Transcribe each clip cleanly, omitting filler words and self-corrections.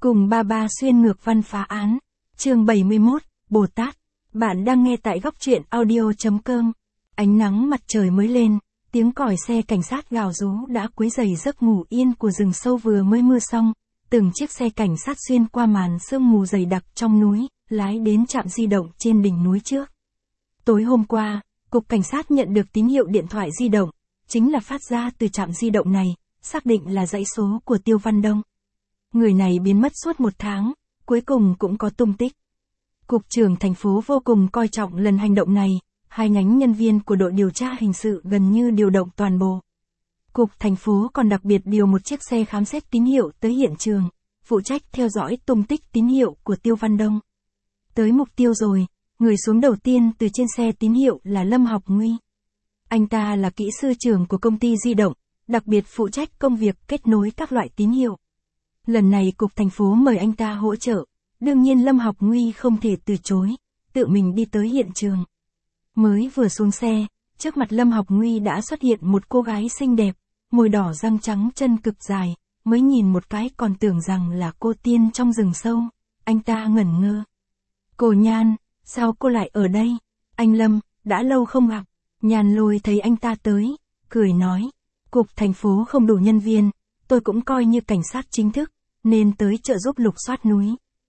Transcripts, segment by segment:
Cùng ba xuyên ngược văn phá án. Chương 71, Bồ Tát. Bạn đang nghe tại góc truyện audio.com. Ánh nắng mặt trời mới lên, tiếng còi xe cảnh sát gào rú đã quấy rầy giấc ngủ yên của rừng sâu vừa mới mưa xong. Từng chiếc xe cảnh sát xuyên qua màn sương mù dày đặc trong núi, lái đến trạm di động trên đỉnh núi trước. Tối hôm qua, Cục Cảnh sát nhận được tín hiệu điện thoại di động, chính là phát ra từ trạm di động này, xác định là dãy số của Tiêu Văn Đông. Người này biến mất suốt 1 tháng, cuối cùng cũng có tung tích. Cục trưởng thành phố vô cùng coi trọng lần hành động này, 2 nhánh nhân viên của đội điều tra hình sự gần như điều động toàn bộ. Cục thành phố còn đặc biệt điều một chiếc xe khám xét tín hiệu tới hiện trường, phụ trách theo dõi tung tích tín hiệu của Tiêu Văn Đông. Tới mục tiêu rồi, người xuống đầu tiên từ trên xe tín hiệu là Lâm Học Nguy. Anh ta là kỹ sư trưởng của công ty di động, đặc biệt phụ trách công việc kết nối các loại tín hiệu. Lần này Cục thành phố mời anh ta hỗ trợ, đương nhiên Lâm Học Nguy không thể từ chối, tự mình đi tới hiện trường. Mới vừa xuống xe, trước mặt Lâm Học Nguy đã xuất hiện một cô gái xinh đẹp, môi đỏ răng trắng chân cực dài, mới nhìn một cái còn tưởng rằng là cô tiên trong rừng sâu, anh ta ngẩn ngơ. Cô Nhan, sao cô lại ở đây? Anh Lâm, đã lâu không gặp. Nhan Lôi thấy anh ta tới, cười nói, Cục thành phố không đủ nhân viên, tôi cũng coi như cảnh sát chính thức, nên tới trợ giúp lục soát núi.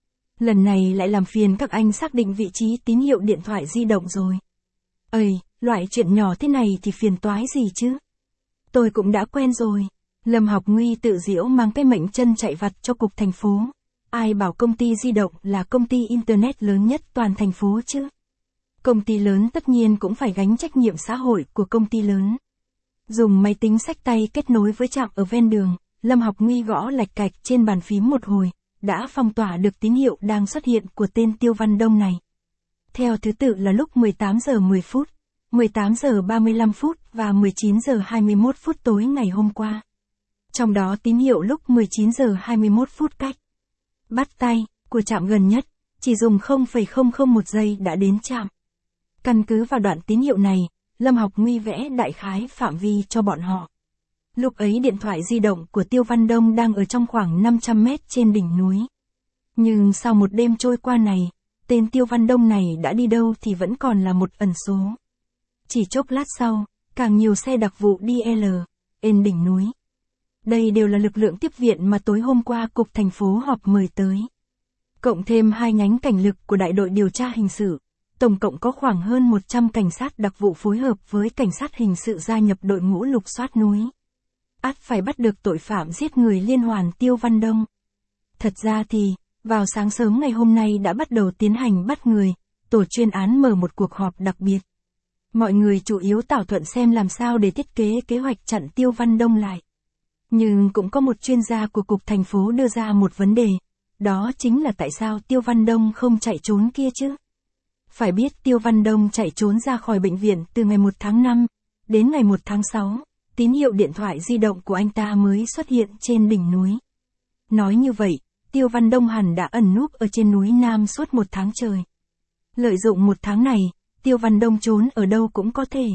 Lần này lại làm phiền các anh xác định vị trí tín hiệu điện thoại di động rồi. Ây, loại chuyện nhỏ thế này thì phiền toái gì chứ? Tôi cũng đã quen rồi. Lâm Học Nguy tự giễu mang cái mệnh chân chạy vặt cho Cục thành phố. Ai bảo công ty di động là công ty Internet lớn nhất toàn thành phố chứ? Công ty lớn tất nhiên cũng phải gánh trách nhiệm xã hội của công ty lớn. Dùng máy tính xách tay kết nối với trạm ở ven đường, Lâm Học Nguy gõ lạch cạch trên bàn phím một hồi, đã phong tỏa được tín hiệu đang xuất hiện của tên Tiêu Văn Đông này. Theo thứ tự là lúc 18 giờ 10 phút, 18 giờ 35 phút và 19 giờ 21 phút tối ngày hôm qua. Trong đó tín hiệu lúc 19 giờ 21 phút cách bắt tay của trạm gần nhất, chỉ dùng 0,001 giây đã đến trạm. Căn cứ vào đoạn tín hiệu này, Lâm Học Nguy vẽ đại khái phạm vi cho bọn họ. Lúc ấy điện thoại di động của Tiêu Văn Đông đang ở trong khoảng 500 mét trên đỉnh núi. Nhưng sau một đêm trôi qua này, tên Tiêu Văn Đông này đã đi đâu thì vẫn còn là một ẩn số. Chỉ chốc lát sau, càng nhiều xe đặc vụ lên đỉnh núi. Đây đều là lực lượng tiếp viện mà tối hôm qua Cục thành phố họp mời tới. Cộng thêm 2 nhánh cảnh lực của đại đội điều tra hình sự, tổng cộng có khoảng hơn 100 cảnh sát đặc vụ phối hợp với cảnh sát hình sự gia nhập đội ngũ lục soát núi. Ắt phải bắt được tội phạm giết người liên hoàn Tiêu Văn Đông. Thật ra thì, vào sáng sớm ngày hôm nay đã bắt đầu tiến hành bắt người, tổ chuyên án mở một cuộc họp đặc biệt. Mọi người chủ yếu thảo luận xem làm sao để thiết kế kế hoạch chặn Tiêu Văn Đông lại. Nhưng cũng có một chuyên gia của Cục thành phố đưa ra một vấn đề, đó chính là tại sao Tiêu Văn Đông không chạy trốn kia chứ? Phải biết Tiêu Văn Đông chạy trốn ra khỏi bệnh viện từ ngày 1 tháng 5, đến ngày 1 tháng 6, tín hiệu điện thoại di động của anh ta mới xuất hiện trên đỉnh núi. Nói như vậy, Tiêu Văn Đông hẳn đã ẩn núp ở trên núi Nam suốt 1 tháng trời. Lợi dụng 1 tháng này, Tiêu Văn Đông trốn ở đâu cũng có thể.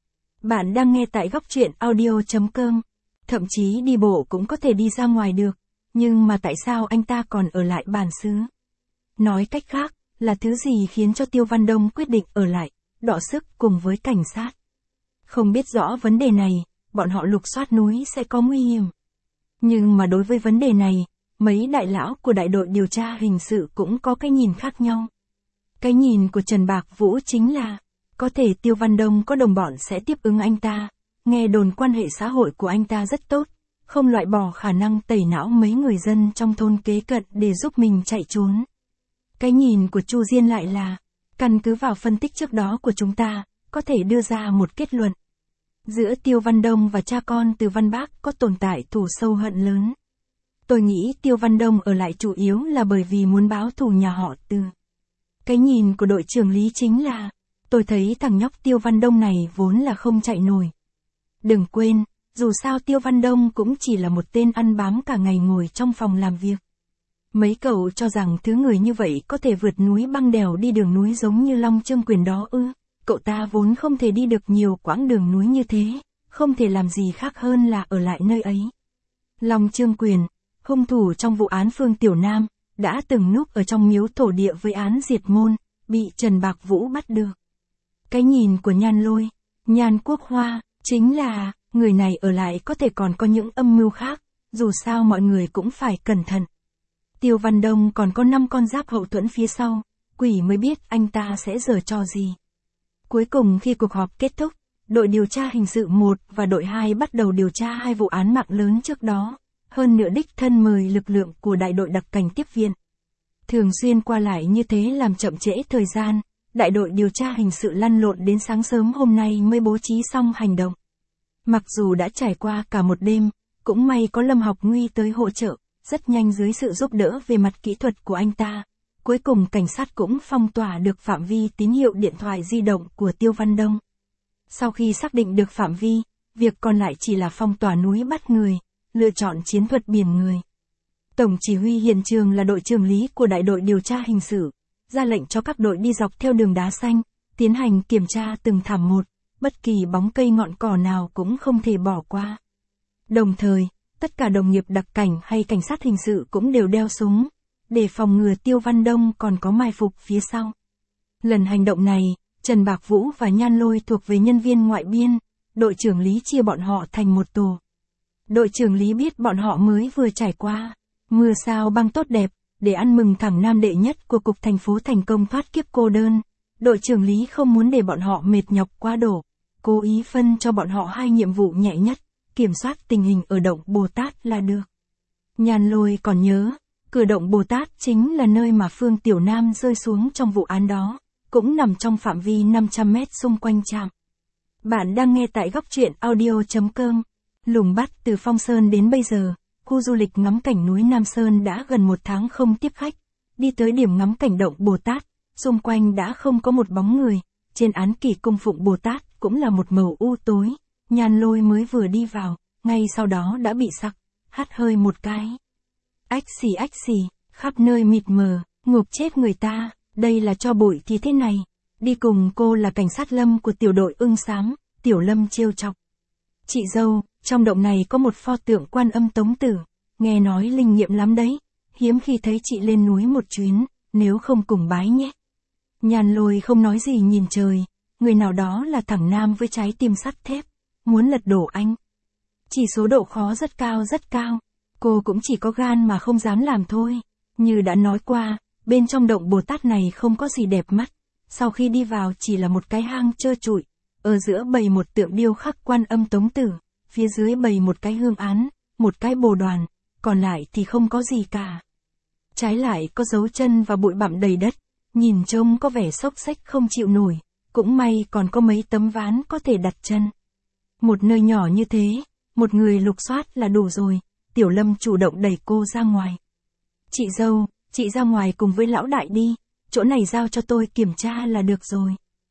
Bạn đang nghe tại góc truyện audio.com, thậm chí đi bộ cũng có thể đi ra ngoài được, nhưng mà tại sao anh ta còn ở lại bản xứ? Nói cách khác, là thứ gì khiến cho Tiêu Văn Đông quyết định ở lại, đọ sức cùng với cảnh sát? Không biết rõ vấn đề này, bọn họ lục soát núi sẽ có nguy hiểm. Nhưng mà đối với vấn đề này, mấy đại lão của đại đội điều tra hình sự cũng có cái nhìn khác nhau. Cái nhìn của Trần Bạc Vũ chính là, có thể Tiêu Văn Đông có đồng bọn sẽ tiếp ứng anh ta, nghe đồn quan hệ xã hội của anh ta rất tốt, không loại bỏ khả năng tẩy não mấy người dân trong thôn kế cận để giúp mình chạy trốn. Cái nhìn của Chu Diên lại là, căn cứ vào phân tích trước đó của chúng ta, có thể đưa ra một kết luận. Giữa Tiêu Văn Đông và cha con Từ Văn Bác có tồn tại thù sâu hận lớn. Tôi nghĩ Tiêu Văn Đông ở lại chủ yếu là bởi vì muốn báo thù nhà họ Từ. Cái nhìn của đội trưởng Lý chính là, tôi thấy thằng nhóc Tiêu Văn Đông này vốn là không chạy nổi. Đừng quên, dù sao Tiêu Văn Đông cũng chỉ là một tên ăn bám cả ngày ngồi trong phòng làm việc. Mấy cậu cho rằng thứ người như vậy có thể vượt núi băng đèo đi đường núi giống như Long Chương Quyền đó ư? Cậu ta vốn không thể đi được nhiều quãng đường núi như thế, không thể làm gì khác hơn là ở lại nơi ấy. Long Chương Quyền, hung thủ trong vụ án Phương Tiểu Nam, đã từng núp ở trong miếu thổ địa với án diệt môn, bị Trần Bạc Vũ bắt được. Cái nhìn của Nhan Lôi, Nhan Quốc Hoa, chính là, người này ở lại có thể còn có những âm mưu khác, dù sao mọi người cũng phải cẩn thận. Tiêu Văn Đông còn có 5 con giáp hậu thuẫn phía sau, quỷ mới biết anh ta sẽ giở trò gì. Cuối cùng khi cuộc họp kết thúc, đội điều tra hình sự 1 và đội 2 bắt đầu điều tra 2 vụ án mạng lớn trước đó, hơn nữa đích thân mời lực lượng của đại đội đặc cảnh tiếp viện. Thường xuyên qua lại như thế làm chậm trễ thời gian, đại đội điều tra hình sự lăn lộn đến sáng sớm hôm nay mới bố trí xong hành động. Mặc dù đã trải qua cả một đêm, cũng may có Lâm Học Nguy tới hỗ trợ, rất nhanh dưới sự giúp đỡ về mặt kỹ thuật của anh ta. Cuối cùng cảnh sát cũng phong tỏa được phạm vi tín hiệu điện thoại di động của Tiêu Văn Đông. Sau khi xác định được phạm vi, việc còn lại chỉ là phong tỏa núi bắt người, lựa chọn chiến thuật biển người. Tổng chỉ huy hiện trường là đội trưởng lý của đại đội điều tra hình sự, ra lệnh cho các đội đi dọc theo đường đá xanh, tiến hành kiểm tra từng thảm một, bất kỳ bóng cây ngọn cỏ nào cũng không thể bỏ qua. Đồng thời, tất cả đồng nghiệp đặc cảnh hay cảnh sát hình sự cũng đều đeo súng, để phòng ngừa Tiêu Văn Đông còn có mai phục phía sau. Lần hành động này, Trần Bạc Vũ và Nhan Lôi thuộc về nhân viên ngoại biên, đội trưởng lý chia bọn họ thành một tổ. Đội trưởng lý biết bọn họ mới vừa trải qua mưa sao băng tốt đẹp, để ăn mừng thẳng nam đệ nhất của cục thành phố thành công thoát kiếp cô đơn. Đội trưởng lý không muốn để bọn họ mệt nhọc quá đổ, cố ý phân cho bọn họ 2 nhiệm vụ nhẹ nhất, kiểm soát tình hình ở động Bồ Tát là được. Nhan Lôi còn nhớ, cửa động Bồ Tát chính là nơi mà Phương Tiểu Nam rơi xuống trong vụ án đó, cũng nằm trong phạm vi 500 mét xung quanh trạm. Bạn đang nghe tại góc truyện audio.com. Lùng bắt từ Phong Sơn đến bây giờ, khu du lịch ngắm cảnh núi Nam Sơn đã gần 1 tháng không tiếp khách. Đi tới điểm ngắm cảnh động Bồ Tát, xung quanh đã không có một bóng người, trên án kỷ cung phụng Bồ Tát cũng là một màu u tối. Nhan Lôi mới vừa đi vào, ngay sau đó đã bị sặc, hắt hơi một cái. Ách xì, khắp nơi mịt mờ, ngộp chết người ta, đây là cho bụi thì thế này. Đi cùng cô là cảnh sát Lâm của tiểu đội Ưng Xám, Tiểu Lâm trêu chọc. Chị dâu, trong động này có một pho tượng Quan Âm Tống Tử, nghe nói linh nghiệm lắm đấy, hiếm khi thấy chị lên núi một chuyến, nếu không cùng bái nhé. Nhan Lôi không nói gì nhìn trời, người nào đó là thằng nam với trái tim sắt thép, muốn lật đổ anh. Chỉ số độ khó rất cao, cô cũng chỉ có gan mà không dám làm thôi. Như đã nói qua, bên trong động Bồ Tát này không có gì đẹp mắt, sau khi đi vào chỉ là một cái hang trơ trụi, ở giữa bày một tượng điêu khắc Quan Âm Tống Tử, phía dưới bày một cái hương án, một cái bồ đoàn, còn lại thì không có gì cả. Trái lại có dấu chân và bụi bặm đầy đất, nhìn trông có vẻ xốc xếch không chịu nổi, cũng may còn có mấy tấm ván có thể đặt chân. Một nơi nhỏ như thế, một người lục soát là đủ rồi, Tiểu Lâm chủ động đẩy cô ra ngoài. Chị dâu, chị ra ngoài cùng với lão đại đi, chỗ này giao cho tôi kiểm tra là được rồi.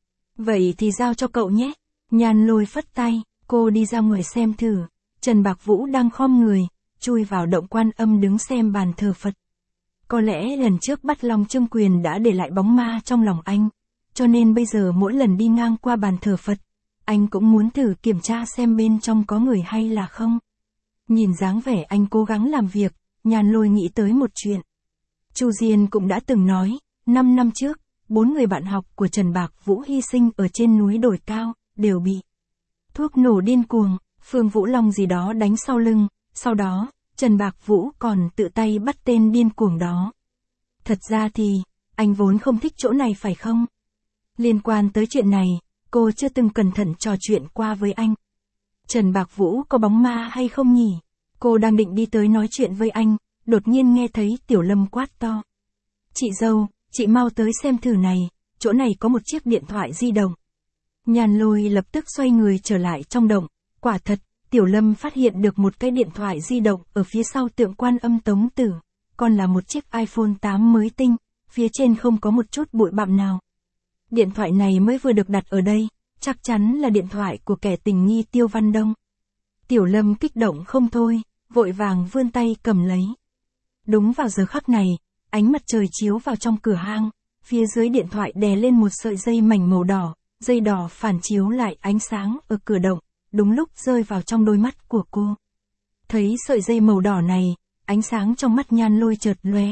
Vậy thì giao cho cậu nhé. Nhan Lôi phất tay, cô đi ra ngoài xem thử. Trần Bạc Vũ đang khom người, chui vào động Quan Âm đứng xem bàn thờ Phật. Có lẽ lần trước bắt Long Trương Quyền đã để lại bóng ma trong lòng anh, cho nên bây giờ mỗi lần đi ngang qua bàn thờ Phật, anh cũng muốn thử kiểm tra xem bên trong có người hay là không. Nhìn dáng vẻ anh cố gắng làm việc, Nhan Lôi nghĩ tới một chuyện. Chu Diên cũng đã từng nói, 5 năm trước, 4 người bạn học của Trần Bạc Vũ hy sinh ở trên núi đồi cao, đều bị thuốc nổ điên cuồng, Phương Vũ Long gì đó đánh sau lưng, sau đó, Trần Bạc Vũ còn tự tay bắt tên điên cuồng đó. Thật ra thì, anh vốn không thích chỗ này phải không? Liên quan tới chuyện này, cô chưa từng cẩn thận trò chuyện qua với anh. Trần Bạc Vũ có bóng ma hay không nhỉ? Cô đang định đi tới nói chuyện với anh, đột nhiên nghe thấy Tiểu Lâm quát to. Chị dâu, chị mau tới xem thử này, chỗ này có một chiếc điện thoại di động. Nhan Lôi lập tức xoay người trở lại trong động, quả thật, Tiểu Lâm phát hiện được một cái điện thoại di động ở phía sau tượng Quan Âm Tống Tử, còn là một chiếc iPhone 8 mới tinh, phía trên không có một chút bụi bặm nào. Điện thoại này mới vừa được đặt ở đây, chắc chắn là điện thoại của kẻ tình nghi Tiêu Văn Đông. Tiểu Lâm kích động không thôi, vội vàng vươn tay cầm lấy. Đúng vào giờ khắc này, ánh mặt trời chiếu vào trong cửa hang, phía dưới điện thoại đè lên một sợi dây mảnh màu đỏ, dây đỏ phản chiếu lại ánh sáng ở cửa động, đúng lúc rơi vào trong đôi mắt của cô. Thấy sợi dây màu đỏ này, ánh sáng trong mắt Nhan Lôi chợt lóe,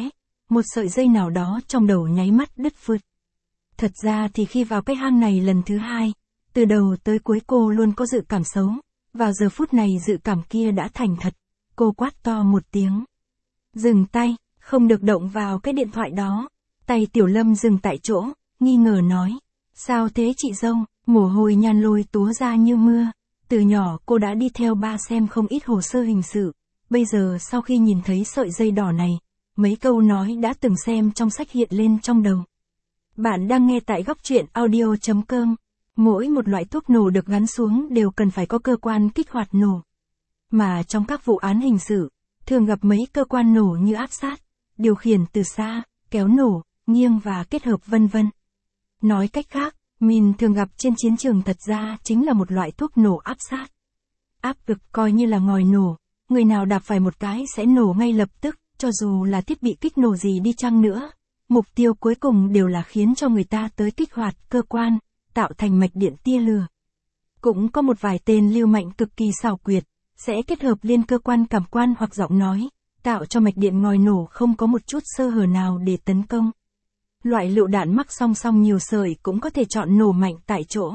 một sợi dây nào đó trong đầu nháy mắt đứt phượt. Thật ra thì khi vào cái hang này lần thứ hai, từ đầu tới cuối cô luôn có dự cảm xấu, vào giờ phút này dự cảm kia đã thành thật, cô quát to một tiếng. Dừng tay, không được động vào cái điện thoại đó. Tay Tiểu Lâm dừng tại chỗ, nghi ngờ nói. Sao thế chị dâu? Mồ hôi Nhan Lôi túa ra như mưa. Từ nhỏ cô đã đi theo ba xem không ít hồ sơ hình sự. Bây giờ sau khi nhìn thấy sợi dây đỏ này, mấy câu nói đã từng xem trong sách hiện lên trong đầu. Bạn đang nghe tại góc truyện audio.com. Mỗi một loại thuốc nổ được gắn xuống đều cần phải có cơ quan kích hoạt nổ. Mà trong các vụ án hình sự, thường gặp mấy cơ quan nổ như áp sát, điều khiển từ xa, kéo nổ, nghiêng và kết hợp vân vân. Nói cách khác, mìn thường gặp trên chiến trường thật ra chính là một loại thuốc nổ áp sát. Áp lực coi như là ngòi nổ, người nào đạp phải một cái sẽ nổ ngay lập tức, cho dù là thiết bị kích nổ gì đi chăng nữa. Mục tiêu cuối cùng đều là khiến cho người ta tới kích hoạt cơ quan, tạo thành mạch điện tia lửa. Cũng có một vài tên lưu manh cực kỳ xảo quyệt, sẽ kết hợp liên cơ quan cảm quan hoặc giọng nói, tạo cho mạch điện ngòi nổ không có một chút sơ hở nào để tấn công. Loại lựu đạn mắc song song nhiều sợi cũng có thể chọn nổ mạnh tại chỗ.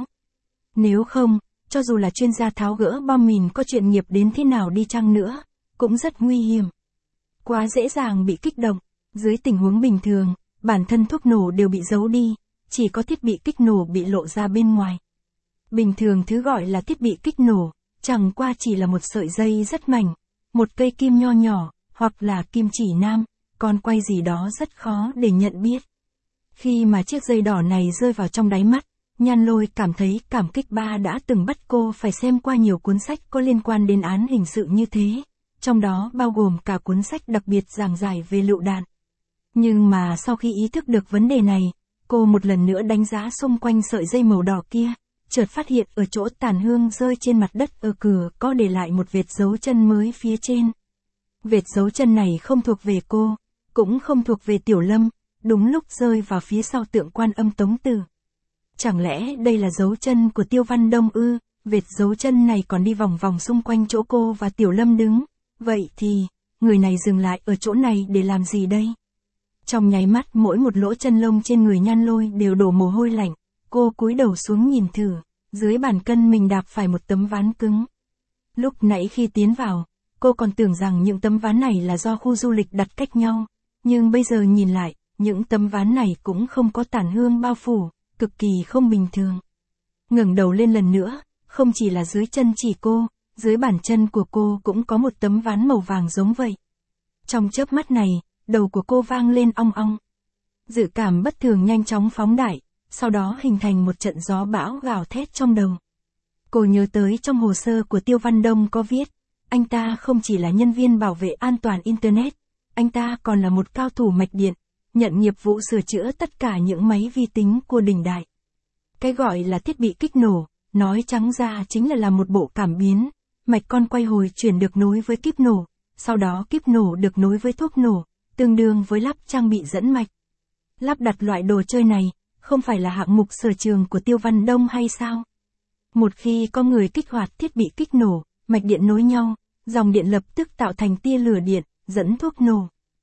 Nếu không, cho dù là chuyên gia tháo gỡ bom mìn có chuyên nghiệp đến thế nào đi chăng nữa, cũng rất nguy hiểm. Quá dễ dàng bị kích động. Dưới tình huống bình thường, bản thân thuốc nổ đều bị giấu đi, chỉ có thiết bị kích nổ bị lộ ra bên ngoài. Bình thường thứ gọi là thiết bị kích nổ, chẳng qua chỉ là một sợi dây rất mảnh, một cây kim nho nhỏ, hoặc là kim chỉ nam, con quay gì đó rất khó để nhận biết. Khi mà chiếc dây đỏ này rơi vào trong đáy mắt, Nhan Lôi cảm thấy cảm kích ba đã từng bắt cô phải xem qua nhiều cuốn sách có liên quan đến án hình sự như thế, trong đó bao gồm cả cuốn sách đặc biệt giảng giải về lựu đạn. Nhưng mà sau khi ý thức được vấn đề này, cô một lần nữa đánh giá xung quanh sợi dây màu đỏ kia, chợt phát hiện ở chỗ tàn hương rơi trên mặt đất ở cửa có để lại một vệt dấu chân mới phía trên. Vệt dấu chân này không thuộc về cô, cũng không thuộc về Tiểu Lâm, đúng lúc rơi vào phía sau tượng Quan Âm Tống Tử. Chẳng lẽ đây là dấu chân của Tiêu Văn Đông ư? Vệt dấu chân này còn đi vòng vòng xung quanh chỗ cô và Tiểu Lâm đứng. Vậy thì, người này dừng lại ở chỗ này để làm gì đây? Trong nháy mắt mỗi một lỗ chân lông trên người Nhan Lôi đều đổ mồ hôi lạnh, cô cúi đầu xuống nhìn thử, dưới bàn chân mình đạp phải một tấm ván cứng. Lúc nãy khi tiến vào, cô còn tưởng rằng những tấm ván này là do khu du lịch đặt cách nhau, nhưng bây giờ nhìn lại, những tấm ván này cũng không có tàn hương bao phủ, cực kỳ không bình thường. Ngẩng đầu lên lần nữa, không chỉ là dưới chân chỉ cô, dưới bàn chân của cô cũng có một tấm ván màu vàng giống vậy. Trong chớp mắt này, đầu của cô vang lên ong ong. Dự cảm bất thường nhanh chóng phóng đại, sau đó hình thành một trận gió bão gào thét trong đầu. Cô nhớ tới trong hồ sơ của Tiêu Văn Đông có viết, anh ta không chỉ là nhân viên bảo vệ an toàn Internet, anh ta còn là một cao thủ mạch điện, nhận nghiệp vụ sửa chữa tất cả những máy vi tính của Đình Đại. Cái gọi là thiết bị kích nổ, nói trắng ra chính là làm một bộ cảm biến, mạch con quay hồi chuyển được nối với kíp nổ, sau đó kíp nổ được nối với thuốc nổ, tương đương với lắp trang bị dẫn mạch. Lắp đặt loại đồ chơi này, không phải là hạng mục sở trường của Tiêu Văn Đông hay sao? Một khi có người kích hoạt thiết bị kích nổ, mạch điện nối nhau, dòng điện lập tức tạo thành tia lửa điện, dẫn thuốc nổ.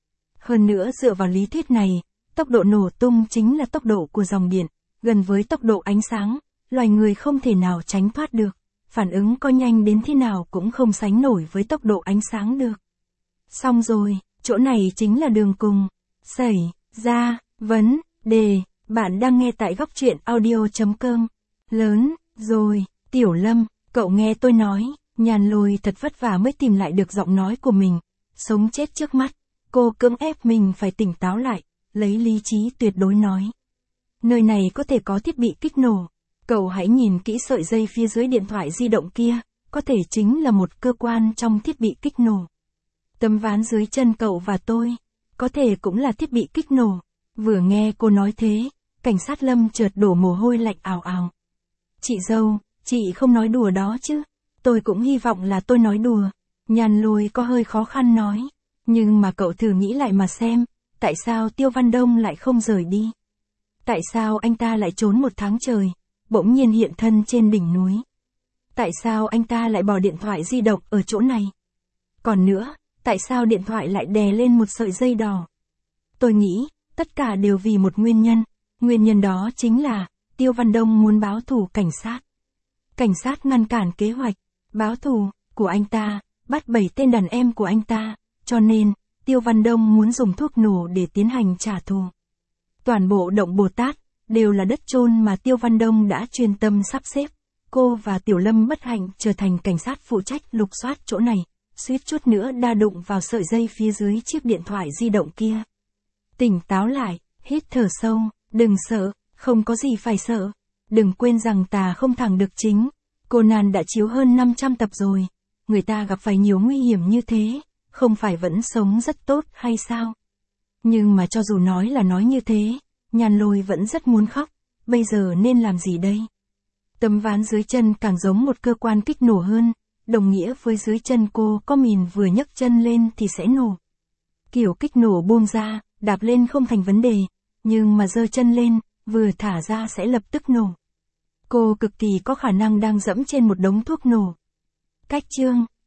Hơn nữa dựa vào lý thuyết này, tốc độ nổ tung chính là tốc độ của dòng điện, gần với tốc độ ánh sáng, loài người không thể nào tránh thoát được, phản ứng có nhanh đến thế nào cũng không sánh nổi với tốc độ ánh sáng được. Xong rồi, chỗ này chính là đường cùng, xảy ra vấn đề. Bạn đang nghe tại góc truyện audio.com. Lớn rồi, Tiểu Lâm, cậu nghe tôi nói. Nhan Lôi thật vất vả mới tìm lại được giọng nói của mình. Sống chết trước mắt, cô cưỡng ép mình phải tỉnh táo lại, lấy lý trí tuyệt đối nói. Nơi này có thể có thiết bị kích nổ. Cậu hãy nhìn kỹ sợi dây phía dưới điện thoại di động kia, có thể chính là một cơ quan trong thiết bị kích nổ. Tấm ván dưới chân cậu và tôi, có thể cũng là thiết bị kích nổ. Vừa nghe cô nói thế, cảnh sát Lâm chợt đổ mồ hôi lạnh ào ào. Chị dâu, chị không nói đùa đó chứ? Tôi cũng hy vọng là tôi nói đùa. Nhan Lôi có hơi khó khăn nói. Nhưng mà cậu thử nghĩ lại mà xem, tại sao Tiêu Văn Đông lại không rời đi? Tại sao anh ta lại trốn một tháng trời, bỗng nhiên hiện thân trên đỉnh núi? Tại sao anh ta lại bỏ điện thoại di động ở chỗ này? Còn nữa, tại sao điện thoại lại đè lên một sợi dây đỏ? Tôi nghĩ, tất cả đều vì một nguyên nhân. Nguyên nhân đó chính là, Tiêu Văn Đông muốn báo thù cảnh sát. Cảnh sát ngăn cản kế hoạch, báo thù, của anh ta, bắt 7 tên đàn em của anh ta, cho nên, Tiêu Văn Đông muốn dùng thuốc nổ để tiến hành trả thù. Toàn bộ động Bồ Tát, đều là đất chôn mà Tiêu Văn Đông đã chuyên tâm sắp xếp. Cô và Tiểu Lâm bất hạnh trở thành cảnh sát phụ trách lục soát chỗ này, suýt chút nữa đa đụng vào sợi dây phía dưới chiếc điện thoại di động kia. Tỉnh táo lại, hít thở sâu, đừng sợ, không có gì phải sợ. Đừng quên rằng tà không thẳng được chính. Conan đã chiếu hơn 500 tập rồi. Người ta gặp phải nhiều nguy hiểm như thế, không phải vẫn sống rất tốt hay sao? Nhưng mà cho dù nói là nói như thế, Nhan Lôi vẫn rất muốn khóc. Bây giờ nên làm gì đây? Tấm ván dưới chân càng giống một cơ quan kích nổ hơn, đồng nghĩa với dưới chân cô có mìn vừa nhấc chân lên thì sẽ nổ. Kiểu kích nổ buông ra, đạp lên không thành vấn đề, nhưng mà giơ chân lên, vừa thả ra sẽ lập tức nổ. Cô cực kỳ có khả năng đang dẫm trên một đống thuốc nổ. Cách chương